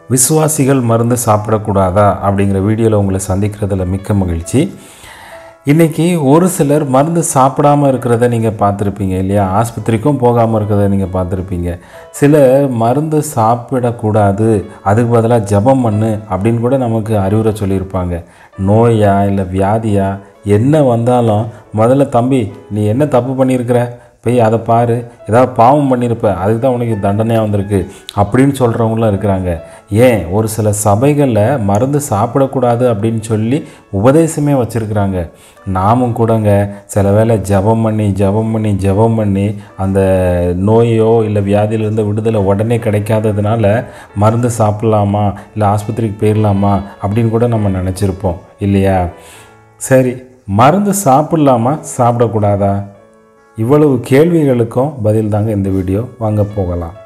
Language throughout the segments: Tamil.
விசுவாசிகள் மருந்து சாப்பிடக்கூடாதா அப்படிங்கிற வீடியோவில் உங்களை சந்திக்கிறதுல மிக்க மகிழ்ச்சி. இன்றைக்கி ஒரு சிலர் மருந்து சாப்பிடாமல் இருக்கிறத நீங்கள் பார்த்துருப்பீங்க இல்லையா? ஆஸ்பத்திரிக்கும் போகாமல் இருக்கிறத நீங்கள் பார்த்துருப்பீங்க. சிலர் மருந்து சாப்பிடக்கூடாது, அதுக்கு பதிலாக ஜெபம் பண்ணு அப்படின்னு கூட நமக்கு அறிவுரை சொல்லியிருப்பாங்க. நோயா இல்லை வியாதியா என்ன வந்தாலும் முதல்ல தம்பி நீ என்ன தப்பு பண்ணியிருக்கிற, போய் அதை பாரு, ஏதாவது பாவம் பண்ணியிருப்ப, அதுக்கு தான் உனக்கு தண்டனையாக வந்திருக்கு அப்படின்னு சொல்கிறவங்களும் இருக்கிறாங்க. ஏன் ஒரு சில சபைகளில் மருந்து சாப்பிடக்கூடாது அப்படின்னு சொல்லி உபதேசமே வச்சுருக்குறாங்க. நாமும் கூடங்க சில வேளை ஜெபம் பண்ணி அந்த நோயோ இல்லை வியாதியிலேருந்து விடுதலை உடனே கிடைக்காததுனால மருந்து சாப்பிட்லாமா இல்லை ஆஸ்பத்திரிக்கு போயிடலாமா அப்படின்னு கூட நம்ம நினச்சிருப்போம் இல்லையா? சரி, மருந்து சாப்பிட்லாமா சாப்பிடக்கூடாதா? இவ்வளவு கேள்விகளுக்கும் பதில் தாங்க இந்த வீடியோ. வாங்க போகலாம்.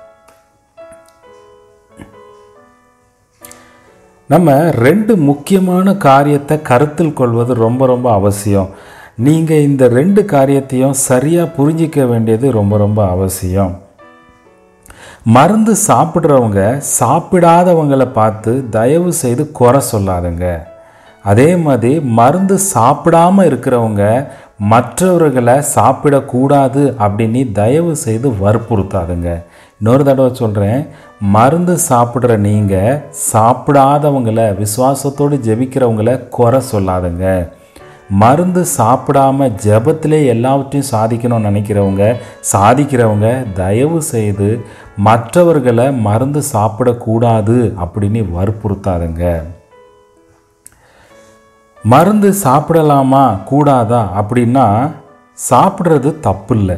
நம்ம ரெண்டு முக்கியமான காரியத்தை கருத்தில் கொள்வது ரொம்ப அவசியம். நீங்கள் இந்த ரெண்டு காரியத்தையும் சரியாக புரிஞ்சிக்க வேண்டியது ரொம்ப அவசியம். மருந்து சாப்பிட்றவங்க சாப்பிடாதவங்களை பார்த்து தயவு செய்து குறை சொல்லாதுங்க. அதே மாதிரி மருந்து சாப்பிடாமல் இருக்கிறவங்க மற்றவர்களை சாப்பிடக்கூடாது அப்படின்னு தயவு செய்து வற்புறுத்தாதுங்க. இன்னொரு தடவை சொல்கிறேன், மருந்து சாப்பிட்ற நீங்கள் சாப்பிடாதவங்களை, விசுவாசத்தோடு ஜெபிக்கிறவங்கள குறை சொல்லாதுங்க. மருந்து சாப்பிடாமல் ஜெபத்திலே எல்லாவற்றையும் சாதிக்கணும்னு சாதிக்கிறவங்க தயவு செய்து மற்றவர்களை மருந்து சாப்பிடக்கூடாது அப்படின்னு வற்புறுத்தாதுங்க. மருந்து சாப்பிடலாமா கூடாதா அப்படின்னா சாப்பிட்றது தப்பு இல்லை,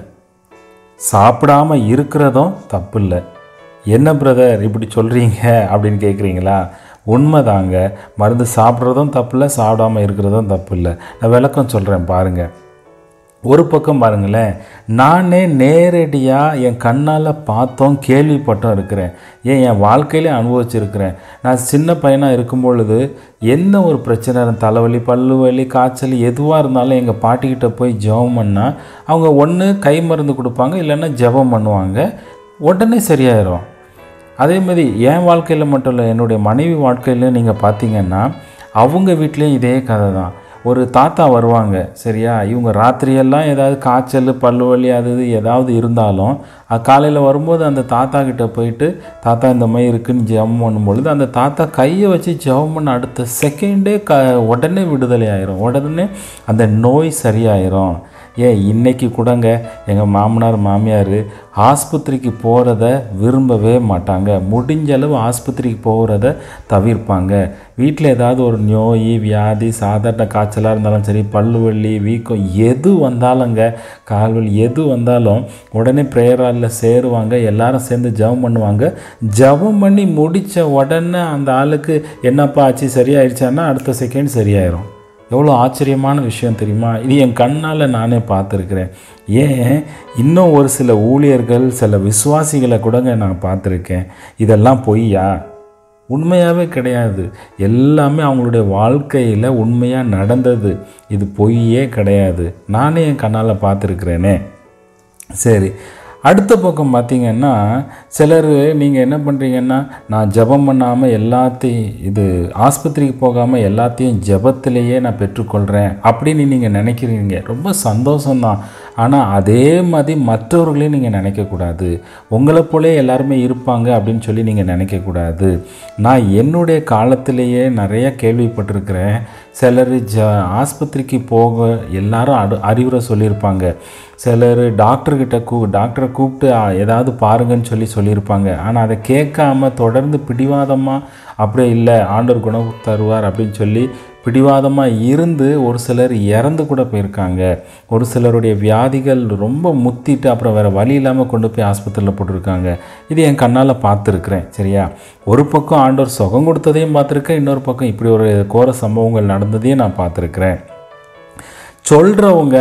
சாப்பிடாமல் இருக்கிறதும் தப்பு இல்லை. என்ன பிரதர் இப்படி சொல்கிறீங்க அப்படின்னு கேட்குறீங்களா? உண்மைதாங்க, மருந்து சாப்பிட்றதும் தப்பு இல்லை, சாப்பிடாமல் இருக்கிறதும் தப்பு இல்லை. நான் விளக்கம் சொல்கிறேன் பாருங்கள். ஒரு பக்கம் பாருங்களேன், நானே நேரடியாக என் கண்ணால் பார்த்தோம் கேள்விப்பட்டும் இருக்கிறேன், என் வாழ்க்கையிலே அனுபவிச்சிருக்கிறேன். நான் சின்ன பையனாக இருக்கும் பொழுது என்ன ஒரு பிரச்சனை, தலைவலி, பல்லு வலி, காய்ச்சல் எதுவாக இருந்தாலும் எங்கள் பாட்டிக்கிட்ட போய் ஜெபம் பண்ணால் அவங்க ஒன்று கை மருந்து கொடுப்பாங்க, இல்லைன்னா ஜெபம் பண்ணுவாங்க, உடனே சரியாயிடும். அதே மாதிரி என் வாழ்க்கையில் மட்டும் இல்லை, என்னுடைய மனைவி வாழ்க்கையில் நீங்கள் பார்த்தீங்கன்னா அவங்க வீட்லேயும் இதே கதை தான். ஒரு தாத்தா வருவாங்க சரியா, இவங்க ராத்திரியெல்லாம் ஏதாவது காய்ச்சல், பல்லு வலி அது ஏதாவது இருந்தாலும் காலையில் வரும்போது அந்த தாத்தா கிட்டே போயிட்டு தாத்தா இந்த மாதிரி இருக்குன்னு ஜெபம் பண்ணும்பொழுது அந்த தாத்தா கையை வச்சு ஜெபம் பண்ண அடுத்த செகண்டே உடனே விடுதலை ஆயிரும், உடனே அந்த நோய் சரியாயிரும். இன்றைக்கி கூடங்க எங்கள் மாமனார் மாமியார் ஆஸ்பத்திரிக்கு போகிறத விரும்பவே மாட்டாங்க. முடிஞ்ச அளவு ஆஸ்பத்திரிக்கு போகிறத தவிர்ப்பாங்க. வீட்டில் ஏதாவது ஒரு நோய், வியாதி, சாதாரண காய்ச்சலாக இருந்தாலும் சரி, பல்லு வலி, வீக்கம் எது வந்தாலுங்க, கால்வலி எது வந்தாலும் உடனே ப்ரேயர் ஹாலில் சேருவாங்க, எல்லாரும் சேர்ந்து ஜெபம் பண்ணுவாங்க. ஜெபம் பண்ணி முடித்த உடனே அந்த ஆளுக்கு என்னப்பா ஆச்சு சரியாயிடுச்சான்னா அடுத்த செகண்ட் சரியாயிரும். எவ்வளோ ஆச்சரியமான விஷயம் தெரியுமா? இது என் கண்ணால் நானே பார்த்துருக்குறேன். இன்னும் ஒரு சில ஊழியர்கள், சில விசுவாசிகளை கூடங்க நான் பார்த்துருக்கேன். இதெல்லாம் பொய்யா? உண்மையாகவே கிடையாது. எல்லாமே அவங்களுடைய வாழ்க்கையில் உண்மையாக நடந்தது. இது பொய்யே கிடையாது. நானே என் கண்ணால் பார்த்துருக்குறேனே. சரி, அடுத்த பக்கம் பார்த்திங்கன்னா சிலர் நீங்கள் என்ன பண்ணுறீங்கன்னா, நான் ஜெபம் பண்ணாமல் எல்லாத்தையும், இது ஆஸ்பத்திரிக்கு போகாமல் எல்லாத்தையும் ஜெபத்திலேயே நான் பெற்றுக்கொள்கிறேன் அப்படின்னு நீங்கள் நினைக்கிறீங்க. ரொம்ப சந்தோஷம்தான். ஆனால் அதே மாதிரி மற்றவர்களையும் நீங்கள் நினைக்கக்கூடாது. உங்களை போலே எல்லாருமே இருப்பாங்க அப்படின்னு சொல்லி நீங்கள் நினைக்கக்கூடாது. நான் என்னுடைய காலத்திலேயே நிறைய கேள்விப்பட்டிருக்கிறேன். சிலர் ஆஸ்பத்திரிக்கு போக எல்லாரும் அறிவுரை சொல்லியிருப்பாங்க. சிலர் டாக்டரை கூப்பிட்டு ஏதாவது பாருங்கன்னு சொல்லியிருப்பாங்க. ஆனால் அதை கேட்காம தொடர்ந்து பிடிவாதமாக அப்படியே இல்லை ஆண்டவர் குணம் தருவார் அப்படின்னு சொல்லி பிடிவாதமாக இருந்து ஒரு சிலர் இறந்து கூட போயிருக்காங்க. ஒரு சிலருடைய வியாதிகள் ரொம்ப முத்திட்டு அப்புறம் வேறு வழி இல்லாமல் கொண்டு போய் ஆஸ்பத்திரியில் போட்டிருக்காங்க. இது என் கண்ணால் பார்த்துருக்குறேன் சரியா. ஒரு பக்கம் ஆண்டவர் சுகம் கொடுத்ததையும் பார்த்துருக்கேன், இன்னொரு பக்கம் இப்படி ஒரு கோர சம்பவங்கள் நடந்ததையும் நான் பார்த்துருக்குறேன். சொல்கிறவங்க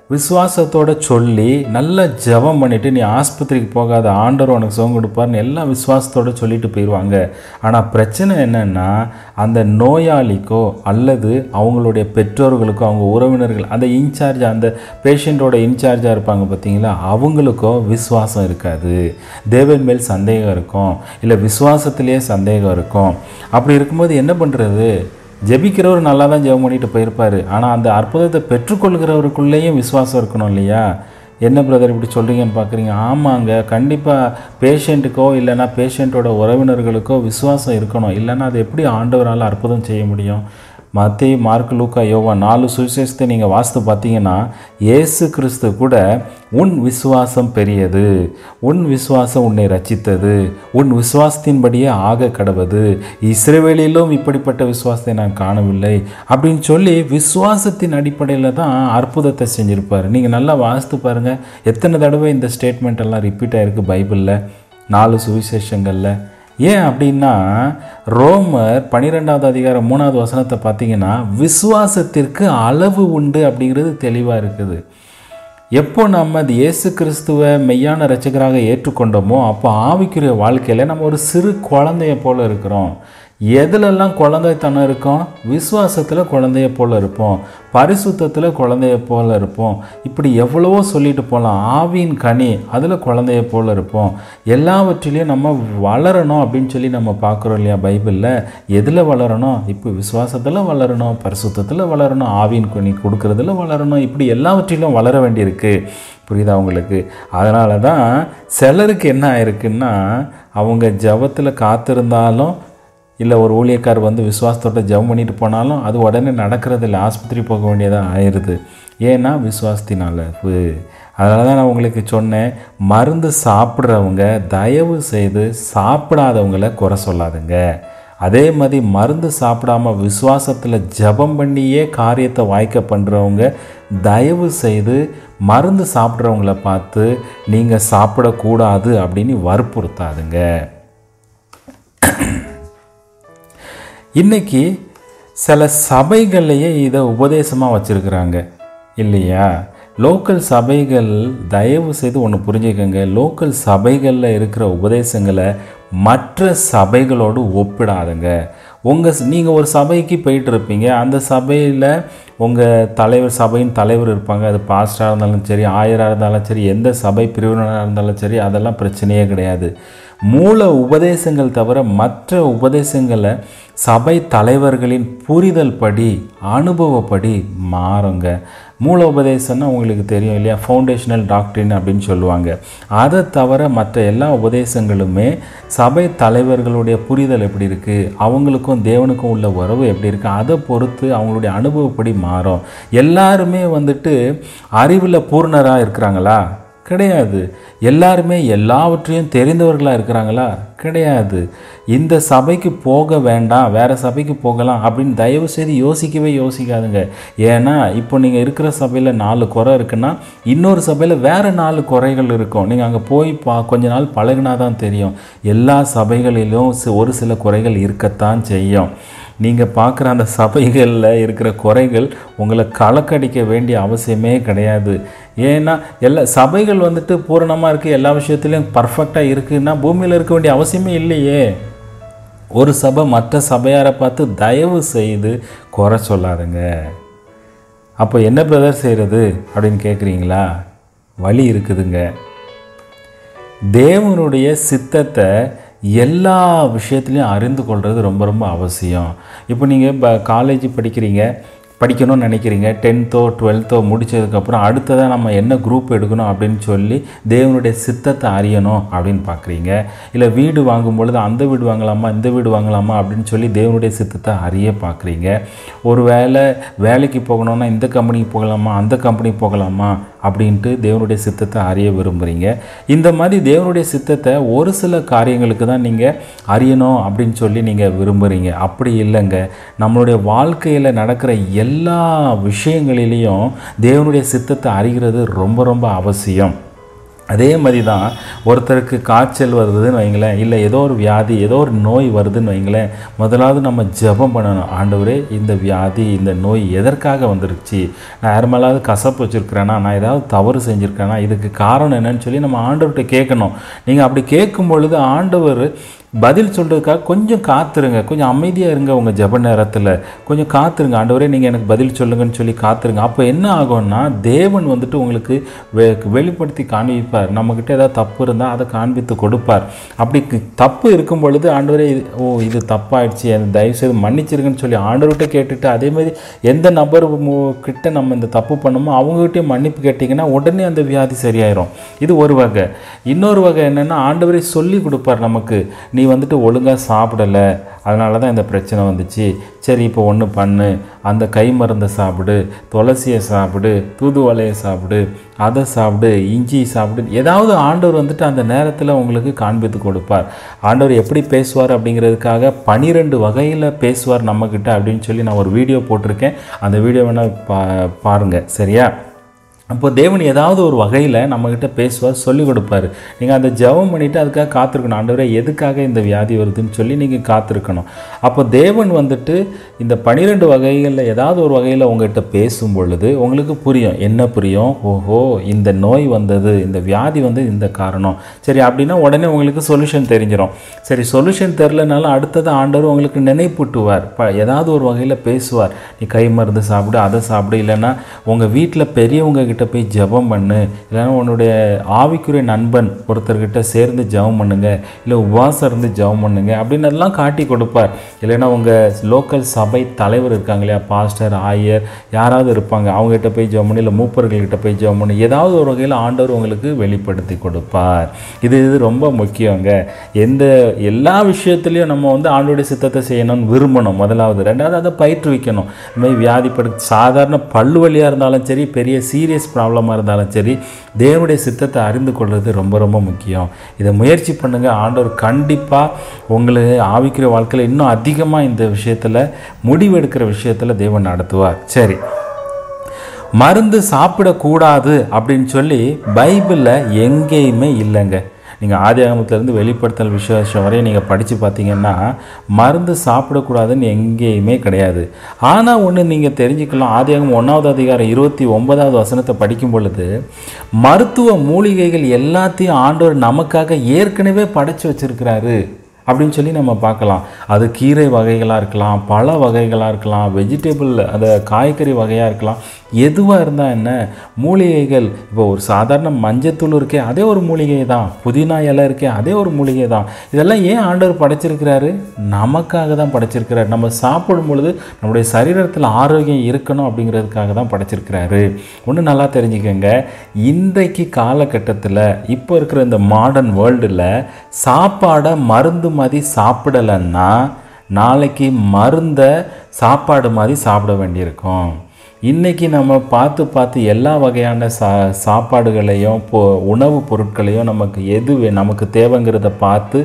விசுவாசத்தோடு சொல்லி நல்லா ஜெபம் பண்ணிவிட்டு நீ ஆஸ்பத்திரிக்கு போகாத, ஆண்டவர் உனக்கு சுகம் கொடுப்பார்னு எல்லாம் விசுவாசத்தோடு சொல்லிட்டு போயிடுவாங்க. ஆனால் பிரச்சனை என்னென்னா, அந்த நோயாளிக்கோ அல்லது அவங்களுடைய பெற்றோர்களுக்கோ, அவங்க உறவினர்கள், அந்த இன்சார்ஜ், அந்த பேஷண்ட்டோட இன்சார்ஜாக இருப்பாங்க பார்த்தீங்களா, அவங்களுக்கோ விசுவாசம் இருக்காது. தேவன் மேல் சந்தேகம் இருக்கும், இல்லை விசுவாசத்திலேயே சந்தேகம் இருக்கும். அப்படி இருக்கும்போது என்ன பண்ணுறது? ஜெபிக்கிறவர் நல்லா தான் ஜெபம் பண்ணிட்டு போயிருப்பார், ஆனால் அந்த அற்புதத்தை பெற்றுக்கொள்கிறவருக்குள்ளேயும் விசுவாசம் இருக்கணும் இல்லையா? என்ன பிரதர் இப்படி சொல்கிறீங்கன்னு பார்க்குறீங்க? ஆமாங்க, கண்டிப்பாக பேஷண்ட்டுக்கோ இல்லைனா பேஷண்ட்டோட உறவினர்களுக்கோ விசுவாசம் இருக்கணும். இல்லைன்னா அது எப்படி ஆண்டவரால் அற்புதம் செய்ய முடியும்? மத்தேயு, மார்க்கு, லூக்கா, யோவான் 4 சுவிசேஷத்தை நீங்கள் வாசித்து பார்த்தீங்கன்னா, இயேசு கிறிஸ்து கூட உன் விசுவாசம் பெரியது, உன் விசுவாசம் உன்னை ரட்சித்தது, உன் விசுவாசத்தின்படியே ஆக கடவது, இஸ்ரவேலிலும் இப்படிப்பட்ட விசுவாசத்தை நான் காணவில்லை அப்படின்னு சொல்லி விசுவாசத்தின் அடிப்படையில் தான் அற்புதத்தை செஞ்சுருப்பார். நீங்கள் நல்லா வாசித்து பாருங்கள், எத்தனை தடவை இந்த ஸ்டேட்மெண்ட் எல்லாம் ரிப்பீட் ஆகிருக்கு பைபிளில், 4 சுவிசேஷங்களில். ஏன் அப்படின்னா, ரோமர் 12வது அதிகாரம் 3வது வசனத்தை பார்த்தீங்கன்னா, விசுவாசத்திற்கு அளவு உண்டு அப்படிங்கிறது தெளிவாக இருக்குது. எப்போ நம்ம அது இயேசு கிறிஸ்துவை மெய்யான இரட்சகராக ஏற்றுக்கொண்டோமோ அப்போ ஆவிக்குரிய வாழ்க்கையில் நம்ம ஒரு சிறு குழந்தைய போல் இருக்கிறோம். எதுலெல்லாம் குழந்தைத்தனம் இருக்கும்? விசுவாசத்தில் குழந்தைய போல் இருப்போம், பரிசுத்தத்தில் குழந்தைய போல் இருப்போம், இப்படி எவ்வளவோ சொல்லிட்டு போகலாம். ஆவியின் கனி, அதில் குழந்தைய போல் இருப்போம். எல்லாவற்றிலையும் நம்ம வளரணும் அப்படின்னு சொல்லி நம்ம பார்க்குறோம் இல்லையா பைபிளில்? எதில் வளரணும்? இப்போ விசுவாசத்தில் வளரணும், பரிசுத்தத்தில் வளரணும், ஆவியின் கனி கொடுக்கறதுல வளரணும், இப்படி எல்லாவற்றிலும் வளர வேண்டியிருக்கு. புரியுதா உங்களுக்கு? அதனால தான் சிலருக்கு என்ன ஆயிருக்குன்னா, அவங்க ஜெபத்தில் காத்திருந்தாலும், இல்லை ஒரு ஊழியக்கார் வந்து விசுவாசத்தோட ஜெபம் பண்ணிட்டு போனாலும் அது உடனே நடக்கிறதில்ல, ஆஸ்பத்திரி போக வேண்டியதாக ஆயிடுது. ஏன்னா விசுவாசத்தினால. அதனால தான் நான் உங்களுக்கு சொன்னேன், மருந்து சாப்பிட்றவங்க தயவு செய்து சாப்பிடாதவங்களை குறை சொல்லாதுங்க. அதே மாதிரி மருந்து சாப்பிடாமல் விசுவாசத்தில் ஜெபம் பண்ணியே காரியத்தை வாய்க்க பண்ணுறவங்க தயவு செய்து மருந்து சாப்பிட்றவங்கள பார்த்து நீங்கள் சாப்பிடக்கூடாது அப்படின்னு வற்புறுத்தாதுங்க. இன்றைக்கி சில சபைகள்லையே இதை உபதேசமாக வச்சுருக்குறாங்க இல்லையா? லோக்கல் சபைகள் தயவு செய்து ஒன்று புரிஞ்சுக்கங்க, லோக்கல் சபைகளில் இருக்கிற உபதேசங்களை மற்ற சபைகளோடு ஒப்பிடாதுங்க. நீங்கள் ஒரு சபைக்கு போயிட்டுருப்பீங்க, அந்த சபையில் உங்கள் தலைவர், சபையின் தலைவர் இருப்பாங்க. அது பாஸ்டராக இருந்தாலும் சரி, ஆயராக இருந்தாலும் சரி, எந்த சபை பிரிவினராக இருந்தாலும் சரி, அதெல்லாம் பிரச்சனையே கிடையாது. மூல உபதேசங்கள் தவிர மற்ற உபதேசங்களை சபை தலைவர்களின் புரிதல் படி, அனுபவப்படி மாறுங்க. மூல உபதேசம்னா உங்களுக்கு தெரியும் இல்லையா? ஃபவுண்டேஷனல் டாக்ட்ரின் அப்படின்னு சொல்லுவாங்க. அதை தவிர மற்ற எல்லா உபதேசங்களுமே சபை தலைவர்களுடைய புரிதல் எப்படி இருக்குது, அவங்களுக்கும் தேவனுக்கும் உள்ள உறவு எப்படி இருக்குது, அதை பொறுத்து அவங்களுடைய அனுபவப்படி மாறும். எல்லாருமே வந்துட்டு அறிவில் பூர்ணராக இருக்கிறாங்களா? கிடையாது. எல்லாருமே எல்லாவற்றையும் தெரிந்தவர்களாக இருக்கிறாங்களா? கிடையாது. இந்த சபைக்கு போக வேண்டாம், வேறு சபைக்கு போகலாம் அப்படின்னு தயவு செய்து யோசிக்காதுங்க. ஏன்னா இப்போ நீங்கள் இருக்கிற சபையில் 4 குறை இருக்குன்னா இன்னொரு சபையில் வேறு 4 குறைகள் இருக்கும். நீங்கள் அங்கே போய் கொஞ்ச நாள் பழகினா தான் தெரியும். எல்லா சபைகளிலும் ஒரு சில குறைகள் இருக்கத்தான் செய்யும். நீங்கள் பார்க்குற அந்த சபைகளில் இருக்கிற குறைகள் உங்களை கலக்கடிக்க வேண்டிய அவசியமே கிடையாது. ஏன்னா எல்லா சபைகள் வந்துட்டு பூரணமாக இருக்குது, எல்லா விஷயத்துலையும் பர்ஃபெக்டாக இருக்குதுன்னா பூமியில் இருக்க வேண்டிய அவசியமே இல்லையே. ஒரு சபை மற்ற சபையாரை பார்த்து தயவு செய்து குறை சொல்லாதுங்க. அப்போ என்ன பிரதர் செய்கிறது அப்படின்னு கேட்குறீங்களா? வழி இருக்குதுங்க. தேவனுடைய சித்தத்தை எல்லா விஷயத்துலையும் அறிந்து கொள்வது ரொம்ப ரொம்ப அவசியம். இப்போ நீங்கள் காலேஜ் படிக்கணும்னு நினைக்கிறீங்க, 10th 12th முடித்ததுக்கப்புறம் அடுத்ததாக நம்ம என்ன குரூப் எடுக்கணும் அப்படின்னு சொல்லி தேவனுடைய சித்தத்தை அறியணும் அப்படின்னு பார்க்குறீங்க. இல்லை வீடு வாங்கும் பொழுது அந்த வீடு வாங்கலாமா இந்த வீடு வாங்கலாமா அப்படின்னு சொல்லி தேவனுடைய சித்தத்தை அறிய பார்க்குறீங்க. ஒரு வேலைக்கு போகணுன்னா இந்த கம்பெனிக்கு போகலாமா அந்த கம்பெனிக்கு போகலாமா அப்படின்ட்டு தேவனுடைய சித்தத்தை அறிய விரும்புகிறீங்க. இந்த மாதிரி தேவனுடைய சித்தத்தை ஒரு சில காரியங்களுக்கு தான் நீங்கள் அறியணும் அப்படின்னு சொல்லி நீங்கள் விரும்புகிறீங்க. அப்படி இல்லைங்க. நம்மளுடைய வாழ்க்கையில் நடக்கிற எல்லா விஷயங்களிலையும் தேவனுடைய சித்தத்தை அறிகிறது ரொம்ப ரொம்ப அவசியம். அதே மாதிரி தான் ஒருத்தருக்கு காய்ச்சல் வருதுன்னு வைங்களேன், இல்லை ஏதோ ஒரு வியாதி, ஏதோ ஒரு நோய் வருதுன்னு வைங்களேன், முதலாவது நம்ம ஜெபம் பண்ணணும். ஆண்டவரே, இந்த வியாதி, இந்த நோய் எதற்காக வந்துருச்சு? நான் யார் மேலாவது கசப்பு வச்சுருக்கிறேன்னா, நான் ஏதாவது தவறு செஞ்சுருக்கிறேன்னா, இதுக்கு காரணம் என்னன்னு சொல்லி நம்ம ஆண்டவர்கிட்ட கேட்கணும். நீங்கள் அப்படி கேட்கும் பொழுது ஆண்டவர் பதில் சொல்கிறதுக்காக கொஞ்சம் காத்துருங்க, கொஞ்சம் அமைதியாக இருங்க. உங்கள் ஜெப நேரத்தில் கொஞ்சம் காத்துருங்க. ஆண்டவரே, நீங்கள் எனக்கு பதில் சொல்லுங்கன்னு சொல்லி காத்துருங்க. அப்போ என்ன ஆகும்னா, தேவன் வந்துட்டு உங்களுக்கு வெளிப்படுத்தி காண்பிப்பார். நம்மக்கிட்ட ஏதாவது தப்பு இருந்தால் அதை காண்பித்து கொடுப்பார். அப்படி தப்பு இருக்கும் பொழுது ஆண்டவரே, இது தப்பாயிடுச்சு, எனக்கு தயவுசெய்து மன்னிச்சிருக்குன்னு சொல்லி ஆண்டவர்கிட்ட கேட்டுட்டு, அதேமாதிரி எந்த நபர் கிட்ட நம்ம இந்த தப்பு பண்ணோமோ அவங்ககிட்டயும் மன்னிப்பு கேட்டிங்கன்னா உடனே அந்த வியாதி சரியாயிரும். இது ஒரு வகை. இன்னொரு வகை என்னென்னா, ஆண்டவரே சொல்லி கொடுப்பார் நமக்கு, நீ வந்துட்டு ஒழுங்காக சாப்பிடலை, அதனால தான் இந்த பிரச்சனை வந்துச்சு. சரி, இப்போ ஒன்று பண்ணு, அந்த கை மருந்தை சாப்பிடு, துளசியை சாப்பிடு, தூதுவளையை சாப்பிடு, அதை சாப்பிடு, இஞ்சி சாப்பிடு. ஏதாவது ஆண்டவர் வந்துட்டு அந்த நேரத்தில் உங்களுக்கு காண்பித்து கொடுப்பார். ஆண்டவர் எப்படி பேசுவார் அப்படிங்கிறதுக்காக 12 வகையில் பேசுவார் நம்மக்கிட்ட அப்படின்னு சொல்லி நான் ஒரு வீடியோ போட்டிருக்கேன். அந்த வீடியோ வேணால் பாருங்கள், சரியா? அப்போ தேவன் ஏதாவது ஒரு வகையில் நம்மக்கிட்ட பேசுவார், சொல்லிக் கொடுப்பார். நீங்கள் அந்த ஜெபம் பண்ணிவிட்டு அதுக்காக காத்திருக்கணும். ஆண்டவரே, எதுக்காக இந்த வியாதி வருதுன்னு சொல்லி நீங்கள் காத்திருக்கணும். அப்போ தேவன் வந்துட்டு இந்த 12 வகைகளில் ஏதாவது ஒரு வகையில் உங்கள்கிட்ட பேசும் பொழுது உங்களுக்கு புரியும். என்ன புரியும்? ஓஹோ, இந்த நோய் வந்தது, இந்த வியாதி வந்து இந்த காரணம். சரி, அப்படின்னா உடனே உங்களுக்கு சொல்யூஷன் தெரிஞ்சிடும். சரி, சொல்யூஷன் தெரிலனாலும் அடுத்தது ஆண்டவர் உங்களுக்கு நினைப்பூட்டுவார். ஏதாவது ஒரு வகையில் பேசுவார். நீ கை மருந்து சாப்பிடு, அதை சாப்பிடு, இல்லைன்னா உங்கள் வீட்டில் பெரியவங்க போய் ஜெபம் பண்ணு, இல்லைன்னா உன்னுடைய ஆவிக்குரிய நண்பன் ஒருத்தர்கிட்ட சேர்ந்து ஜெபம் பண்ணுங்க, இல்லை உபவாசம் இருந்து ஜெபம் பண்ணுங்க அப்படின்னு எல்லாம் காட்டி கொடுப்பார். இல்லைன்னா உங்கள் லோக்கல் சபை தலைவர் இருக்காங்க இல்லையா, பாஸ்டர், ஆயர், யாராவது இருப்பாங்க, அவங்ககிட்ட போய் ஜெபம் பண்ணு, இல்லை மூப்பர்கள்கிட்ட போய் ஜெபம் பண்ணு. ஏதாவது ஒரு வகையில் ஆண்டவர் உங்களுக்கு வெளிப்படுத்தி கொடுப்பார். இது ரொம்ப முக்கியங்க. எல்லா விஷயத்துலையும் நம்ம வந்து ஆண்டவருடைய சித்தத்தை செய்யணும்னு விரும்பணும் முதலாவது. ரெண்டாவது அதை பயிற்றுவிக்கணும். இந்த மாதிரி வியாதிப்படு சாதாரண பல்லு வலியாக இருந்தாலும் சரி, பெரிய சீரியஸ் ப்ராப்ளமாக இருந்தாலும் சரி, தேவனுடைய சித்தத்தை அறிந்து கொள்வது ரொம்ப ரொம்ப முக்கியம். இதை முயற்சி பண்ணுங்கள். ஆண்டவர் கண்டிப்பாக உங்களுக்கு ஆவிக்குரிய வாழ்க்கையில் இன்னும் அதிகமாக இந்த விஷயத்தில், முடிவெடுக்கிற விஷயத்தில் தேவன் நடத்துவார். சரி, மருந்து சாப்பிடக்கூடாது அப்படின்னு சொல்லி பைபிளில் எங்கேயுமே இல்லைங்க. நீங்கள் ஆதியாகமத்திலேருந்து வெளிப்படுத்தல் விசேஷம் வரையும் நீங்கள் படித்து பார்த்தீங்கன்னா மருந்து சாப்பிடக்கூடாதுன்னு எங்கேயுமே கிடையாது. ஆனால் ஒன்று நீங்கள் தெரிஞ்சுக்கலாம், ஆதியாகமம் 1வது அதிகாரம் 29வது வசனத்தை படிக்கும் பொழுது மருத்துவ மூலிகைகள் எல்லாத்தையும் ஆண்டவர் நமக்காக ஏற்கனவே படைச்சு வச்சுருக்கிறாரு அப்படின்னு சொல்லி நம்ம பார்க்கலாம். அது கீரை வகைகளாக இருக்கலாம், பழ வகைகளாக இருக்கலாம், வெஜிடபிள் அந்த காய்கறி வகையாக இருக்கலாம், எதுவாக இருந்தால் என்ன, மூலிகைகள். இப்போ ஒரு சாதாரண மஞ்சத்தூள் இருக்கே, அதே ஒரு மூலிகை தான். புதினா இலை இருக்கே, அதே ஒரு மூலிகை தான். இதெல்லாம் ஏன் ஆண்டவர் படைச்சிருக்கிறாரு? நமக்காக தான் படைச்சிருக்கிறாரு. நம்ம சாப்பிடும் பொழுது நம்முடைய சரீரத்தில் ஆரோக்கியம் இருக்கணும் அப்படிங்கிறதுக்காக தான் படைச்சிருக்கிறாரு. ஒன்று நல்லா தெரிஞ்சுக்கோங்க, இன்றைக்கு காலகட்டத்தில் இப்போ இருக்கிற இந்த மாடர்ன் வேர்ல்டில் சாப்பாடை மருந்து மாதிரி சாப்பிடலைன்னா நாளைக்கு மருந்தை சாப்பாடு மாதிரி சாப்பிட வேண்டியிருக்கும். இன்றைக்கி நம்ம பார்த்து எல்லா வகையான சாப்பாடுகளையும் உணவுப் பொருட்களையும் நமக்கு தேவைங்கிறத பார்த்து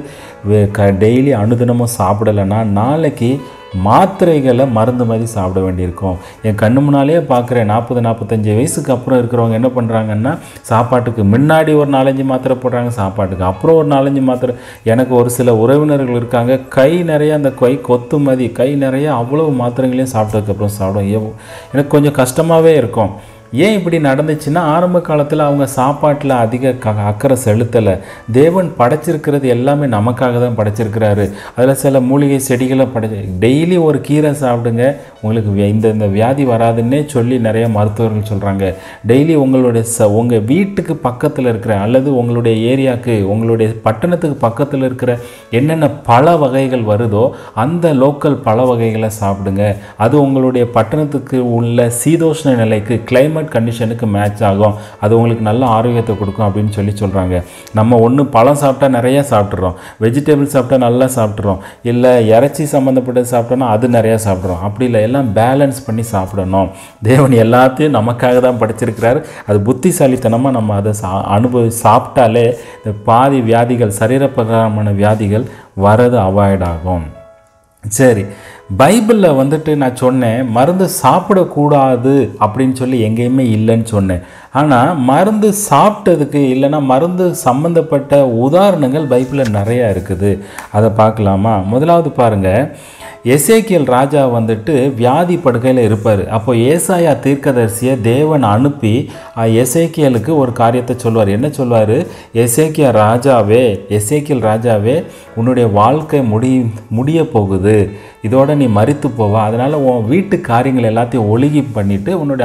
டெய்லி அனுதினமும் சாப்பிடலைன்னா நாளைக்கு மாத்திரைகளை மருந்து மாதிரி சாப்பிட வேண்டியிருக்கும். என் கண்ணு முன்னாலே பார்க்குறேன், 40-45 வயசுக்கு அப்புறம் இருக்கிறவங்க என்ன பண்ணுறாங்கன்னா, சாப்பாட்டுக்கு முன்னாடி ஒரு 4-5 மாத்திரை போடுறாங்க, சாப்பாட்டுக்கு அப்புறம் ஒரு 4-5 மாத்திரை. எனக்கு ஒரு சில உறவினர்கள் இருக்காங்க, கை நிறைய அந்த கொத்து மாதிரி கை நிறைய அவ்வளவு மாத்திரைகளையும் சாப்பிட்டதுக்கப்புறம் சாப்பிடும். எனக்கு கொஞ்சம் கஷ்டமாகவே இருக்கும். ஏன் இப்படி நடந்துச்சுன்னா, ஆரம்ப காலத்தில் அவங்க சாப்பாட்டில் அதிக அக்கறை செலுத்தலை. தேவன் படைச்சிருக்கிறது எல்லாமே நமக்காக தான் படைச்சிருக்கிறாரு. அதில் சில மூலிகை செடிகளை டெய்லி ஒரு கீரை சாப்பிடுங்க, உங்களுக்கு இந்த வியாதி வராதுன்னே சொல்லி நிறைய மருத்துவர்கள் சொல்கிறாங்க. டெய்லி உங்கள் வீட்டுக்கு பக்கத்தில் இருக்கிற அல்லது உங்களுடைய ஏரியாவுக்கு, உங்களுடைய பட்டணத்துக்கு பக்கத்தில் இருக்கிற என்னென்ன பழ வகைகள் வருதோ அந்த லோக்கல் பழ வகைகளை சாப்பிடுங்க. அது உங்களுடைய பட்டணத்துக்கு உள்ள சீதோஷ்ண நிலைக்கு, கிளைமேட் கண்டிஷனுக்கு மேட்ச் ஆகும். அது உங்களுக்கு நல்ல ஆரோக்கியத்தை கொடுக்கும் அப்படின்னு சொல்லி சொல்கிறாங்க. நம்ம ஒன்று பழம் சாப்பிட்டா நிறைய சாப்பிட்றோம், வெஜிடபிள் சாப்பிட்டா நல்லா சாப்பிட்றோம், இல்லை இறைச்சி சம்மந்தப்பட்டது சாப்பிட்டோன்னா அது நிறையா சாப்பிட்றோம். அப்படி இல்லை, எல்லாம் பேலன்ஸ் பண்ணி சாப்பிடணும். தேவன் எல்லாத்தையும் நமக்காக தான் படைச்சிருக்கிறாரு. அது புத்திசாலித்தனமாக நம்ம அதை சாப்பிட்டாலே இந்த பாதி வியாதிகள், சரீரப்பிரகாரமான வியாதிகள் வரது அவாய்ட் ஆகும். சரி, பைபிளில் வந்துட்டு நான் சொன்னேன் மருந்து சாப்பிடக்கூடாது அப்படின்னு சொல்லி எங்கேயுமே இல்லைன்னு சொன்னேன். ஆனால் மருந்து சாப்பிட்டதுக்கு இல்லைன்னா மருந்து சம்மந்தப்பட்ட உதாரணங்கள் பைபிளில் நிறையா இருக்குது. அதை பார்க்கலாமா? முதலாவது பாருங்கள், எசேக்கியேல் ராஜா வந்துட்டு வியாதி படுக்கையில் இருப்பார். அப்போ ஏசாயா தீர்க்கதரிசியை தேவன் அனுப்பி எசேக்கியேலுக்கு ஒரு காரியத்தை சொல்வார். என்ன சொல்வார்? எசேக்கியேல் ராஜாவே உன்னுடைய வாழ்க்கை முடிய போகுது, இதோட நீ மரித்து போவா, அதனால் உன் வீட்டு காரியங்கள் எல்லாத்தையும் ஒழுகி பண்ணிவிட்டு உன்னுடைய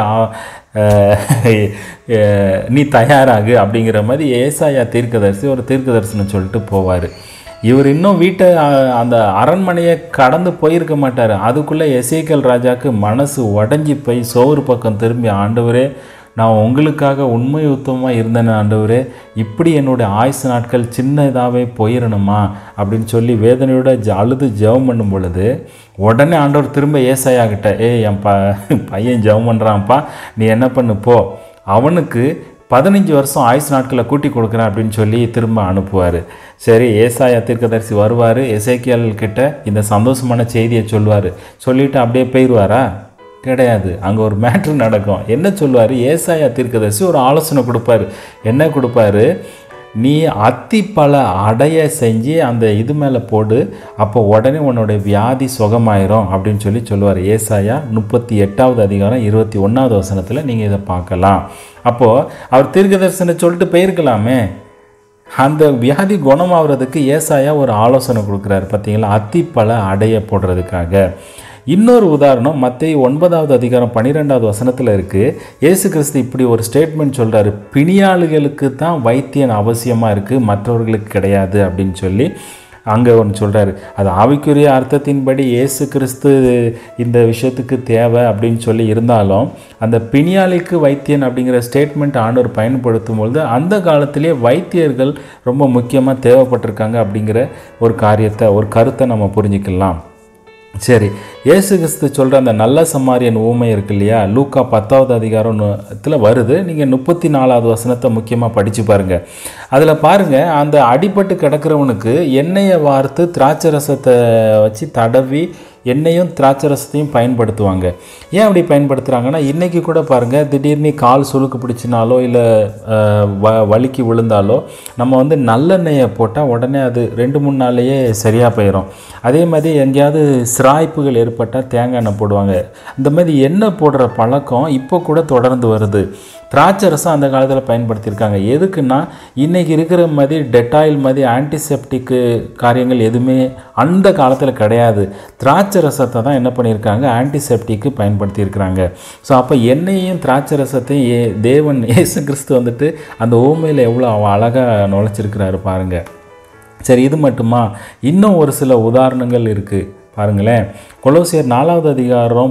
நீ தயாராகு அப்படிங்கிற மாதிரி ஏசாயா தீர்க்கதரிசி ஒரு தீர்க்கதரிசனம் சொல்லிட்டு போவார். இவர் இன்னும் வீட்டை அந்த அரண்மனையை கடந்து போயிருக்க மாட்டார். அதுக்குள்ளே எசேக்கியேல் ராஜாவுக்கு மனசு உடஞ்சி போய் சோறு பக்கம் திரும்பி, ஆண்டவரே நான் உங்களுக்காக உண்மை உத்தமமாக இருந்தேன் ஆண்டவரே, இப்படி என்னுடைய ஆயுசு நாட்கள் சின்னதாகவே போயிடணுமா அப்படின்னு சொல்லி வேதனையோட அழுது ஜெபம் பண்ணும் பொழுது உடனே ஆண்டவர் திரும்ப ஏசாயாகிட்ட, என் பையன் ஜெபம் பண்ணுறான்ப்பா, நீ என்ன பண்ணு போ, அவனுக்கு 15 வருஷம் ஆயுசு நாட்களை கூட்டி கொடுக்குறேன் அப்படின்னு சொல்லி திரும்ப அனுப்புவார். சரி, ஏசாயா தீர்க்கதரிசி வருவார், எசேக்கியேல் கிட்ட இந்த சந்தோஷமான செய்தியை சொல்லுவார். சொல்லிவிட்டு அப்படியே போயிடுவாரா? கிடையாது. அங்கே ஒரு மேட்ரு நடக்கும். என்ன சொல்லுவார்? ஏசாயா தீர்க்கதரிசி ஒரு ஆலோசனை கொடுப்பார். என்ன கொடுப்பாரு? நீ அத்திப்பழ அடைய செஞ்சு அந்த இது மேலே போடு, அப்போ உடனே உன்னோடைய வியாதி சுகமாயிரும் அப்படின்னு சொல்லி சொல்லுவார். ஏசாயா 38வது அதிகாரம் 21வது வசனத்தில் நீங்கள் இதை பார்க்கலாம். அப்போது அவர் தீர்க்கதரிசனம் சொல்லிட்டு போயிருக்கலாமே, அந்த வியாதி குணமாகிறதுக்கு ஏசாயா ஒரு ஆலோசனை கொடுக்குறாரு. பார்த்தீங்களா? அத்திப்பழ அடைய போடுறதுக்காக. இன்னொரு உதாரணம் மத்தேயு 9வது அதிகாரம் 12வது வசனத்தில் இருக்குது. இயேசு கிறிஸ்து இப்படி ஒரு ஸ்டேட்மெண்ட் சொல்கிறாரு, பிணியாளிகளுக்கு தான் வைத்தியன் அவசியமாக இருக்குது, மற்றவர்களுக்கு கிடையாது அப்படின்னு சொல்லி அங்கே ஒன்று சொல்கிறாரு. அது ஆவிக்குரிய அர்த்தத்தின்படி இயேசு கிறிஸ்து இந்த விஷயத்துக்கு தேவை அப்படின்னு சொல்லி இருந்தாலும், அந்த பிணியாளிக்கு வைத்தியன் அப்படிங்கிற ஸ்டேட்மெண்ட் ஆண்டவர் பயன்படுத்தும் பொழுது அந்த காலத்திலே வைத்தியர்கள் ரொம்ப முக்கியமாக தேவைப்பட்டிருக்காங்க அப்படிங்கிற ஒரு கருத்தை நம்ம புரிஞ்சுக்கலாம். சரி, இயேசு கிறிஸ்து சொல்கிற அந்த நல்ல சமாரியன் ஊமை இருக்கு இல்லையா, லூக்கா 10வது அதிகாரத்தில் வருது. நீங்கள் 34வது வசனத்தை முக்கியமாக படித்து பாருங்கள். அதில் பாருங்கள், அந்த அடிபட்டு கிடக்கிறவனுக்கு எண்ணெயை வார்த்து திராட்சை ரசத்தை வச்சு தடவி எண்ணெயும் திராட்சை ரசத்தையும் பயன்படுத்துவாங்க. ஏன் அப்படி பயன்படுத்துகிறாங்கன்னா, இன்றைக்கி கூட பாருங்கள், திடீர்னு கால் சுளுக்கு பிடிச்சினாலோ இல்லை வலிக்கு விழுந்தாலோ நம்ம வந்து நல்லெண்ணெயை போட்டால் உடனே அது 2-3 நாள்லேயே சரியாக போயிடும். அதே மாதிரி எங்கேயாவது சிராய்ப்புகள் ஏற்பட்டால் தேங்காய் எண்ணெய் போடுவாங்க. இந்த மாதிரி எண்ணெய் போடுற பழக்கம் இப்போ கூட தொடர்ந்து வருது. திராட்சை ரசம் அந்த காலத்தில் பயன்படுத்தியிருக்காங்க. எதுக்குன்னா, இன்றைக்கி இருக்கிற மாதிரி டெட்டாயில் மாதிரி ஆன்டிசெப்டிக்கு காரியங்கள் எதுவுமே அந்த காலத்தில் கிடையாது. திராட்சை ரசத்தை தான் என்ன பண்ணியிருக்காங்க, ஆன்டிசெப்டிக்கு பயன்படுத்தியிருக்கிறாங்க. ஸோ அப்போ எண்ணெயையும் திராட்சை ரசத்தையும் தேவன் இயேசு கிறிஸ்து வந்துட்டு அந்த ஊமையில் எவ்வளோ அழகாக நுழைச்சிருக்கிறாரு பாருங்கள். சரி, இது மட்டுமா? இன்னும் ஒரு சில உதாரணங்கள் இருக்குது பாருங்களேன். கொலோசியர் 4வது அதிகாரம்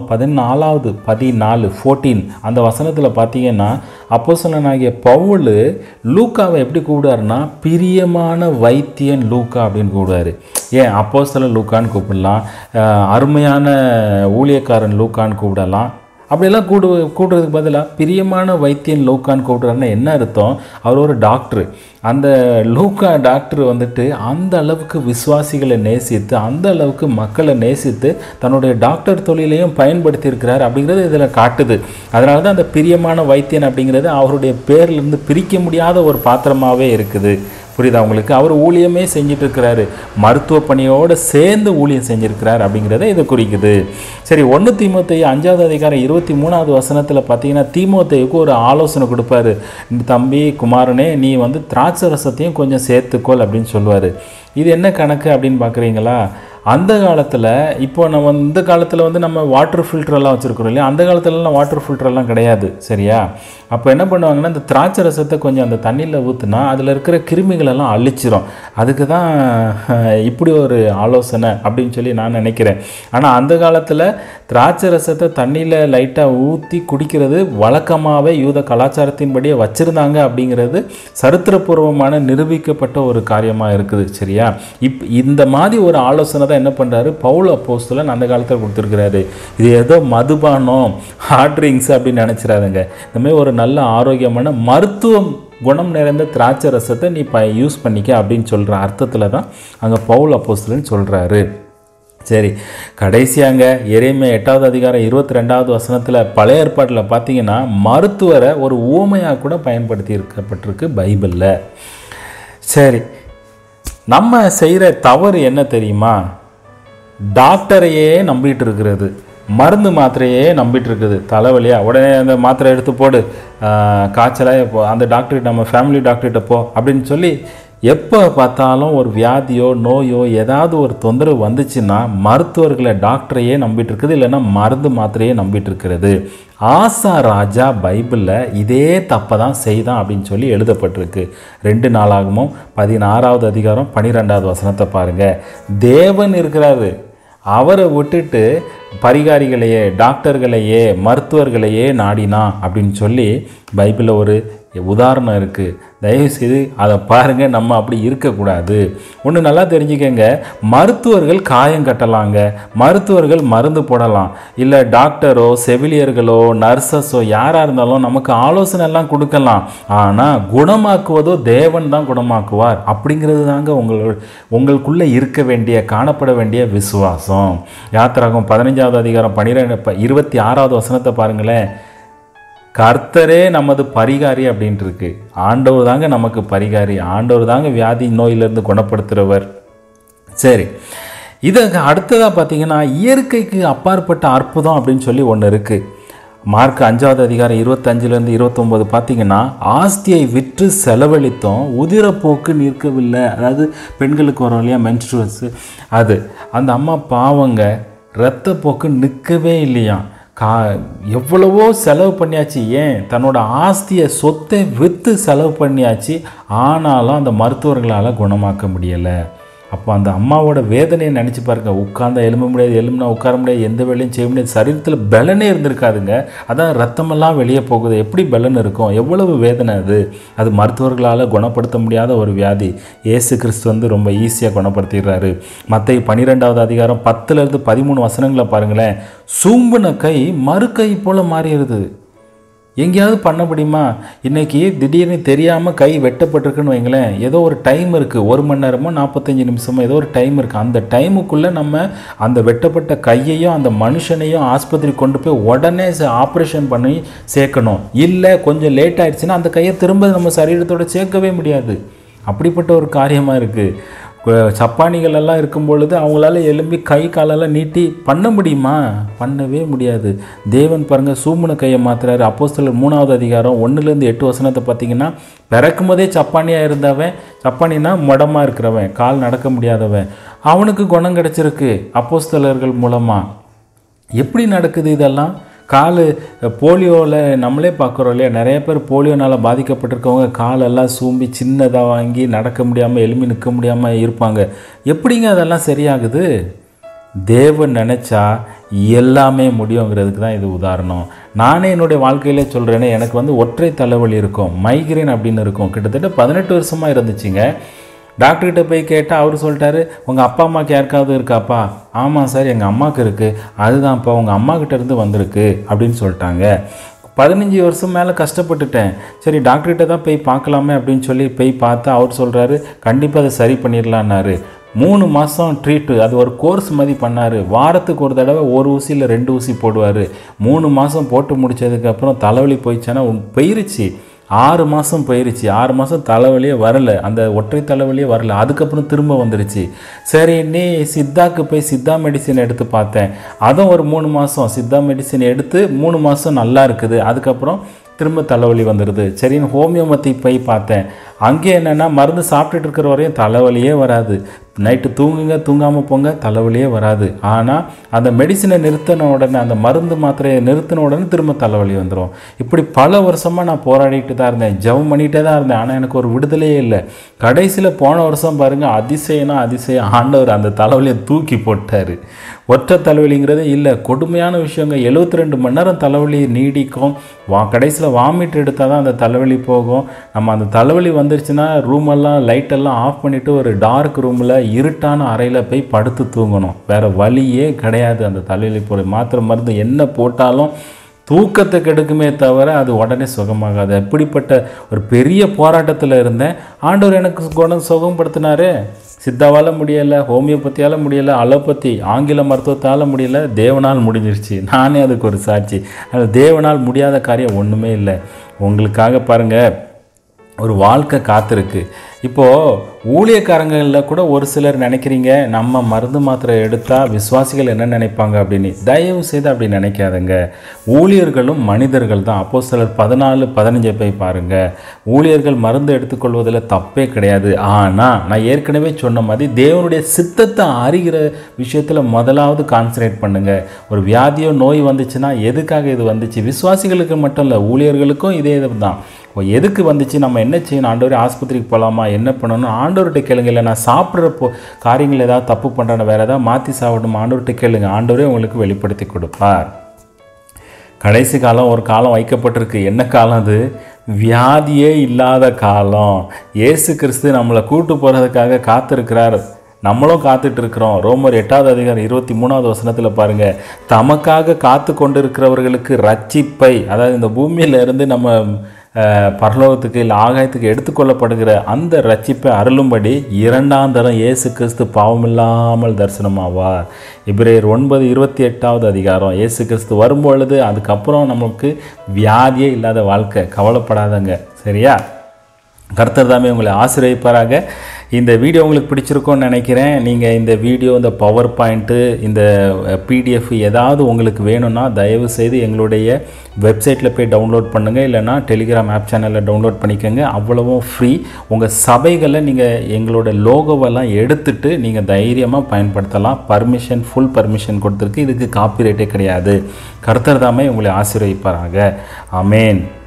14 அந்த வசனத்தில் பார்த்தீங்கன்னா, அப்போஸ்தலனாகிய பவுல் லூக்காவை எப்படி கூப்பிடுவாருன்னா, பிரியமான வைத்தியன் லூக்கா அப்படின்னு கூப்பிடுவார். ஏன் அப்போஸ்தலன் லூக்கான்னு கூப்பிடலாம், அருமையான ஊழியக்காரன் லூக்கான்னு கூப்பிடலாம். அப்படியெல்லாம் கூடுறதுக்கு பதிலாக பிரியமான வைத்தியன் லூக்கான்னு கூப்பிட்றாருன்னா என்ன அர்த்தம்? அவர் ஒரு டாக்டரு. அந்த லூக்கா டாக்டர் வந்துட்டு அந்த அளவுக்கு விசுவாசிகளை நேசித்து, அந்த அளவுக்கு மக்களை நேசித்து தன்னுடைய டாக்டர் தொழிலையும் பயன்படுத்தியிருக்கிறார் அப்படிங்கிறது இதில் காட்டுது. அதனால தான் அந்த பிரியமான வைத்தியன் அப்படிங்கிறது அவருடைய பேர்லேருந்து பிரிக்க முடியாத ஒரு பாத்திரமாகவே இருக்குது. புரியுதா உங்களுக்கு? அவர் ஊழியமே செஞ்சிட்ருக்கிறாரு, மருத்துவ பணியோடு சேர்ந்து ஊழியம் செஞ்சுருக்கிறார் அப்படிங்கிறத இது குறிக்குது. சரி, 1 தீமோத்தேயு 5வது அதிகாரம் 23வது வசனத்தில் பார்த்தீங்கன்னா, தீமோத்தேயுக்கு ஒரு ஆலோசனை கொடுப்பாரு. தம்பி குமாரனே, நீ வந்து திராட்சை ரசத்தையும் கொஞ்சம் சேர்த்துக்கொள் அப்படின்னு சொல்லுவார். இது என்ன கணக்கு அப்படின்னு பார்க்குறீங்களா? அந்த காலத்தில், இப்போ நம்ம இந்த காலத்தில் வந்து நம்ம வாட்டர் ஃபில்டரெல்லாம் வச்சுருக்கிறோம் இல்லையா, அந்த காலத்துலலாம் வாட்டர் ஃபில்டரெல்லாம் கிடையாது. சரியா? அப்போ என்ன பண்ணுவாங்கன்னா, இந்த திராட்சை ரசத்தை கொஞ்சம் அந்த தண்ணியில் ஊற்றுனா அதில் இருக்கிற கிருமிகளெல்லாம் அழிச்சிரும். அதுக்கு தான் இப்படி ஒரு ஆலோசனை அப்படின்னு சொல்லி நான் நினைக்கிறேன். ஆனால் அந்த காலத்தில் திராட்சை ரசத்தை தண்ணியில் லைட்டாக ஊற்றி குடிக்கிறது வழக்கமாகவே யூத கலாச்சாரத்தின்படியே வச்சுருந்தாங்க அப்படிங்கிறது சரித்திரபூர்வமான நிரூபிக்கப்பட்ட ஒரு காரியமாக இருக்குது. சரியா? இந்த மாதிரி ஒரு ஆலோசனை தான் என்ன பண்ணுறாரு பவுல் அப்போஸ்தலன் அந்த காலத்தில் கொடுத்துருக்கிறாரு. இது ஏதோ மதுபானம், ஹார்ட் ட்ரிங்க்ஸ் அப்படின்னு நினச்சிடாதுங்க. இந்த மாதிரி ஒரு நல்ல ஆரோக்கியமான மருத்துவம் குணம் நிறைந்த திராட்சை ரசத்தை நீ யூஸ் பண்ணிக்க அப்படின்னு சொல்கிற அர்த்தத்தில் தான் அங்கே பவுல் அப்போஸ்தலன் சொல்கிறாரு. சரி, கடைசியாங்க எரேமியா 8வது அதிகாரம் 22வது வசனத்தில் பழைய ஏற்பாட்டில் பார்த்தீங்கன்னா மருத்துவரை ஒரு ஊமையாக கூட பயன்படுத்தி இருக்கப்பட்டிருக்கு பைபிளில். சரி, நம்ம செய்கிற தவறு என்ன தெரியுமா? டாக்டரையே நம்பிட்டு இருக்கிறது, மருந்து மாத்திரையே நம்பிட்டு இருக்குது. தலைவலியா உடனே அந்த மாத்திரை எடுத்து போடு, காய்ச்சலாக போ, அந்த டாக்டர்கிட்ட நம்ம ஃபேமிலி டாக்டர்கிட்ட போ அப்படின்னு சொல்லி எப்போ பார்த்தாலும் ஒரு வியாதியோ நோயோ ஏதாவது ஒரு தொந்தரவு வந்துச்சுன்னா மருத்துவர்களை டாக்டரையே நம்பிட்டு இருக்குது, இல்லைன்னா மருந்து மாத்திரையே நம்பிட்டு இருக்கிறது. ஆசா ராஜா பைபிளில் இதே தப்பை தான் செய்தான் அப்படின்னு சொல்லி எழுதப்பட்டிருக்கு. 2 நாளாகமும் 16வது அதிகாரம் 12வது வசனத்தை பாருங்கள். தேவன் இருக்கிறாரு, அவரை விட்டுட்டு பரிகாரிகளையே டாக்டர்களையே மருத்துவர்களையே நாடினா அப்படின்னு சொல்லி பைபிளில் ஒரு உதாரணம் இருக்குது. தயவுசெய்து அதை பாருங்கள், நம்ம அப்படி இருக்கக்கூடாது. ஒன்று நல்லா தெரிஞ்சுக்கங்க, மருத்துவர்கள் காயம் கட்டலாங்க, மருத்துவர்கள் மருந்து போடலாம், இல்லை டாக்டரோ செவிலியர்களோ நர்சஸோ யாராக இருந்தாலும் நமக்கு ஆலோசனை எல்லாம் கொடுக்கலாம். ஆனால் குணமாக்குவதோ தேவன் தான் குணமாக்குவார். அப்படிங்கிறது தாங்க உங்களுக்குள்ளே இருக்க வேண்டிய காணப்பட வேண்டிய விசுவாசம். யாத்திராகமம் 15வது அதிகாரம் 26வது வசனத்தை பாருங்களேன். கர்த்தரே நமது பரிகாரி அப்படின்ட்டு இருக்கு. ஆண்டவர் தாங்க நமக்கு பரிகாரி, ஆண்டவர் தாங்க வியாதி நோயிலிருந்து குணப்படுத்துகிறவர். சரி, இதை அடுத்ததாக பார்த்தீங்கன்னா இயற்கைக்கு அப்பாற்பட்ட அற்புதம் அப்படின்னு சொல்லி ஒன்று இருக்குது. மார்க் 5வது அதிகாரம் 25லேருந்து 29 பார்த்தீங்கன்னா, ஆஸ்தியை விற்று செலவழித்தோம், உதிரப்போக்கு நிற்கவில்லை. அதாவது பெண்களுக்கு வரும் இல்லையா மென்ஸ்ட்ருவல்ஸு, அது அந்த அம்மா பாவங்க, இரத்தப்போக்கு நிற்கவே இல்லையா. எவ்வளவோ செலவு பண்ணியாச்சு, ஏன் தன்னோட ஆஸ்தியை சொத்தை விற்று செலவு பண்ணியாச்சு, ஆனாலும் அந்த மருத்துவர்களால் குணமாக்க முடியலை. அப்போ அந்த அம்மாவோட வேதனையை நினச்சி பாருங்க. உட்கார்ந்தா எழும்ப முடியாது, எழும்புனா உட்கார முடியாது, எந்த வேலையும் செய்ய முடியாது, சரீரத்தில் பலனே இருந்திருக்காதுங்க. அதான் ரத்தமெல்லாம் வெளியே போகுது, எப்படி பலன் இருக்கும், எவ்வளவு வேதனை அது. அது மருத்துவர்களால் குணப்படுத்த முடியாத ஒரு வியாதி. இயேசு கிறிஸ்து ரொம்ப ஈஸியாக குணப்படுத்திடுறாரு. மத்தேயு 12வது அதிகாரம் 10லேருந்து 13 வசனங்களை பாருங்களேன். சூம்புன கை மறு கை போல் மாறிடுது. எங்கேயாவது பண்ண முடியுமா? இன்றைக்கி திடீர்னு தெரியாமல் கை வெட்டப்பட்டிருக்குன்னு வைங்களேன், ஏதோ ஒரு டைம் இருக்குது, 1 மணி நேரமோ 45 நிமிஷமோ ஏதோ ஒரு டைம் இருக்குது. அந்த டைமுக்குள்ளே நம்ம அந்த வெட்டப்பட்ட கையையும் அந்த மனுஷனையும் ஆஸ்பத்திரி கொண்டு போய் உடனே ஆப்ரேஷன் பண்ணி சேர்க்கணும். இல்லை கொஞ்சம் லேட் ஆகிடுச்சுன்னா அந்த கையை திரும்ப நம்ம சரீரத்தோடு சேர்க்கவே முடியாது. அப்படிப்பட்ட ஒரு காரியமாக இருக்குது. சப்பானிகள் எல்லாம் இருக்கும் பொழுது அவங்களால எழும்பி கை காலெல்லாம் நீட்டி பண்ண முடியுமா? பண்ணவே முடியாது. தேவன் பாருங்கள், சூம்புன கையை மாத்துறாரு. அப்போஸ்தலர் 3வது அதிகாரம் 1லேருந்து 8 வசனத்தை பார்த்தீங்கன்னா, பிறக்கும் போதே சப்பானியாக இருந்தவன், சப்பானினா மடமாக இருக்கிறவன், கால் நடக்க முடியாதவன், அவனுக்கு குணம் கிடச்சிருக்கு அப்போஸ்தலர்கள் மூலமாக. எப்படி நடக்குது இதெல்லாம்? கால் போலியோவில் நம்மளே பார்க்குறோம் இல்லையா, நிறைய பேர் போலியோனால் பாதிக்கப்பட்டிருக்கவங்க காலெல்லாம் சூம்பி சின்னதாக வாங்கி நடக்க முடியாமல் எலும்பி நிற்க முடியாமல் இருப்பாங்க. எப்படிங்க அதெல்லாம் சரியாகுது? தேவன் நினச்சா எல்லாமே முடியுங்கிறதுக்கு தான் இது உதாரணம். நானே என்னுடைய வாழ்க்கையிலே சொல்கிறேனே, எனக்கு ஒற்றை தலைவலி இருக்கும், மைக்ரேன் அப்படின்னு இருக்கும். கிட்டத்தட்ட 18 வருஷமாக இருந்துச்சுங்க. டாக்டர்கிட்ட போய் கேட்டால் அவர் சொல்லிட்டாரு, உங்கள் அப்பா அம்மாவுக்கு யாருக்காவது இருக்காப்பா? ஆமாம் சார், எங்கள் அம்மாவுக்கு இருக்குது. அதுதான்ப்பா உங்கள் அம்மாக்கிட்ட இருந்து வந்திருக்கு அப்படின்னு சொல்லிட்டாங்க. 15 வருஷம் மேலே கஷ்டப்பட்டுட்டேன். சரி, டாக்டர்கிட்ட தான் போய் பார்க்கலாமே அப்படின்னு சொல்லி போய் பார்த்தா அவர் சொல்கிறாரு, கண்டிப்பாக அதை சரி பண்ணிடலான்னாரு. 3 மாதம் ட்ரீட்டு, அது ஒரு கோர்ஸ் மாதிரி பண்ணார். வாரத்துக்கு ஒரு தடவை 1 ஊசி இல்லை 2 ஊசி போடுவார். 3 மாதம் போட்டு முடித்ததுக்கப்புறம் தலைவலி போயிடுச்சானா போயிருச்சு. 6 மாதம் போயிருச்சு. 6 மாதம் தலைவலியே வரலை, அந்த ஒற்றை தலைவலியே வரலை. அதுக்கப்புறம் திரும்ப வந்துடுச்சு. சரி, நீ சித்தாக்கு போய் சித்தா மெடிசின் எடுத்து பார்த்தேன். அதுவும் ஒரு 3 மாதம் சித்தா மெடிசின் எடுத்து 3 மாதம் நல்லா இருக்குது. அதுக்கப்புறம் திரும்ப தலைவலி வந்துடுது. சரின்னு ஹோமியோபதி போய் பார்த்தேன். அங்கே என்னென்னா மருந்து சாப்பிட்டுட்டு இருக்கிற வரையும் தலைவலியே வராது. நைட்டு தூங்குங்க, தூங்காமல் போங்க, தலைவலியே வராது. ஆனால் அந்த மெடிசினை நிறுத்தின உடனே, அந்த மருந்து மாத்திரையை நிறுத்தின உடனே திரும்ப தலைவலி வந்துடும். இப்படி பல வருஷமாக நான் போராடிட்டு தான் இருந்தேன், ஜெபம் பண்ணிகிட்டே தான் இருந்தேன். ஆனால் எனக்கு ஒரு விடுதலையே இல்லை. கடைசியில் போன வருஷம் பாருங்கள், அதிசயம்னா அதிசயம், ஆண்டவர் அந்த தலைவலியை தூக்கி போட்டார். ஒற்றை தலைவலிங்கிறதே இல்லை, கொடுமையான விஷயங்க. 72 மணி நேரம் தலைவலி நீடிக்கும். கடைசியில் வாமிட் எடுத்தால் தான் அந்த தலைவலி போகும். நம்ம அந்த தலைவலி வந்துருச்சுன்னா ரூமெல்லாம் லைட்டெல்லாம் ஆஃப் பண்ணிவிட்டு ஒரு டார்க் ரூமில் இருட்டான அறையில் போய் படுத்து தூங்கணும். வேறு வழியே கிடையாது. அந்த தலைவலி போகிற மாத்திரை மருந்து என்ன போட்டாலும் தூக்கத்தை கெடுக்குமே தவிர அது உடனே சுகமாகாது. அப்படிப்பட்ட ஒரு பெரிய போராட்டத்தில் இருந்தேன். ஆண்டவர் எனக்கு சுகப்படுத்தினாரு. சித்தாவால் முடியலை, ஹோமியோபதியால் முடியலை, அலோபதி ஆங்கில மருத்துவத்தால் முடியலை, தேவனால் முடிஞ்சிருச்சு. நானே அதுக்கு ஒரு சாட்சி. அது தேவனால் முடியாத காரியம் ஒன்றுமே இல்லை. உங்களுக்காக பாருங்கள், ஒரு வாழ்க்கை காத்திருக்கு. இப்போது ஊழியக்காரங்களில் கூட ஒரு சிலர் நினைக்கிறீங்க, நம்ம மருந்து மாத்திரை எடுத்தால் விசுவாசிகள் என்ன நினைப்பாங்க அப்படின்னு. தயவு செய்து அப்படி நினைக்காதுங்க. ஊழியர்களும் மனிதர்கள் தான். அப்போஸ்தலர் 14:15 போய் பாருங்கள். ஊழியர்கள் மருந்து எடுத்துக்கொள்வதில் தப்பே கிடையாது. ஆனால் நான் ஏற்கனவே சொன்ன மாதிரி தேவனுடைய சித்தத்தை அறிகிற விஷயத்தில் முதலாவது கான்சன்ட்ரேட் பண்ணுங்கள். ஒரு வியாதியோ நோய் வந்துச்சுன்னா எதுக்காக இது வந்துச்சு? விசுவாசிகளுக்கு மட்டும் இல்லை, ஊழியர்களுக்கும் இதே தான். எதுக்கு வந்துச்சு, நம்ம என்ன செய்யணும், ஆண்டவரே ஆஸ்பத்திரிக்கு போகலாமா, என்ன பண்ணணும், ஆண்டவர்கிட்ட கேளுங்க. இல்லை நான் சாப்பிட்றப்போ காரியங்கள் ஏதாவது தப்பு பண்ணுறேன்னு வேறு ஏதாவது மாற்றி சாப்பிடணும், ஆண்டவர்கிட்ட கேளுங்க. ஆண்டவரே உங்களுக்கு வெளிப்படுத்தி கொடுப்பார். கடைசி காலம் ஒரு காலம் வைக்கப்பட்டிருக்கு. என்ன காலம் அது? வியாதியே இல்லாத காலம். இயேசு கிறிஸ்து நம்மளை கூட்டு போகிறதுக்காக காத்திருக்கிறார். நம்மளும் காத்துட்டு இருக்கிறோம். ரோமர் 8:23 பாருங்கள், தமக்காக காத்து கொண்டு இருக்கிறவர்களுக்கு ரட்சிப்பை, அதாவது இந்த பூமியிலிருந்து நம்ம பரலோகத்துக்கு இல்லை ஆகாயத்துக்கு எடுத்துக்கொள்ளப்படுகிற அந்த ரட்சிப்பை அருளும்படி 2ஆம் தரம் இயேசு கிறிஸ்து பாவமில்லாமல் தரிசனமாவார். எபிரேயர் 9:28 இயேசு கிறிஸ்து வரும்பொழுது அதுக்கப்புறம் நமக்கு வியாதியே இல்லாத வாழ்க்கை. கவலைப்படாதங்க, சரியா? கர்த்தர் தாமே உங்களை ஆசீர்வதிப்பாராக. இந்த வீடியோ உங்களுக்கு பிடிச்சிருக்கோன்னு நினைக்கிறேன். நீங்கள் இந்த வீடியோ, இந்த பவர் பாயிண்ட்டு, இந்த பிடிஎஃப் ஏதாவது உங்களுக்கு வேணும்னா தயவு செய்து எங்களுடைய வெப்சைட்டில் போய் டவுன்லோட் பண்ணுங்கள். இல்லைனா டெலிகிராம் ஆப் சேனலில் டவுன்லோட் பண்ணிக்கோங்க. அவ்வளவும் ஃப்ரீ. உங்கள் சபைகளில் நீங்கள் எங்களோட லோகோவெல்லாம் எடுத்துகிட்டு நீங்கள் தைரியமாக பயன்படுத்தலாம். பர்மிஷன், ஃபுல் பர்மிஷன் கொடுத்துருக்கு. இதுக்கு காப்பிரைட்டே கிடையாது. கர்த்தர் தாமே உங்களை ஆசீர்வதிப்பாராக. ஆமென்.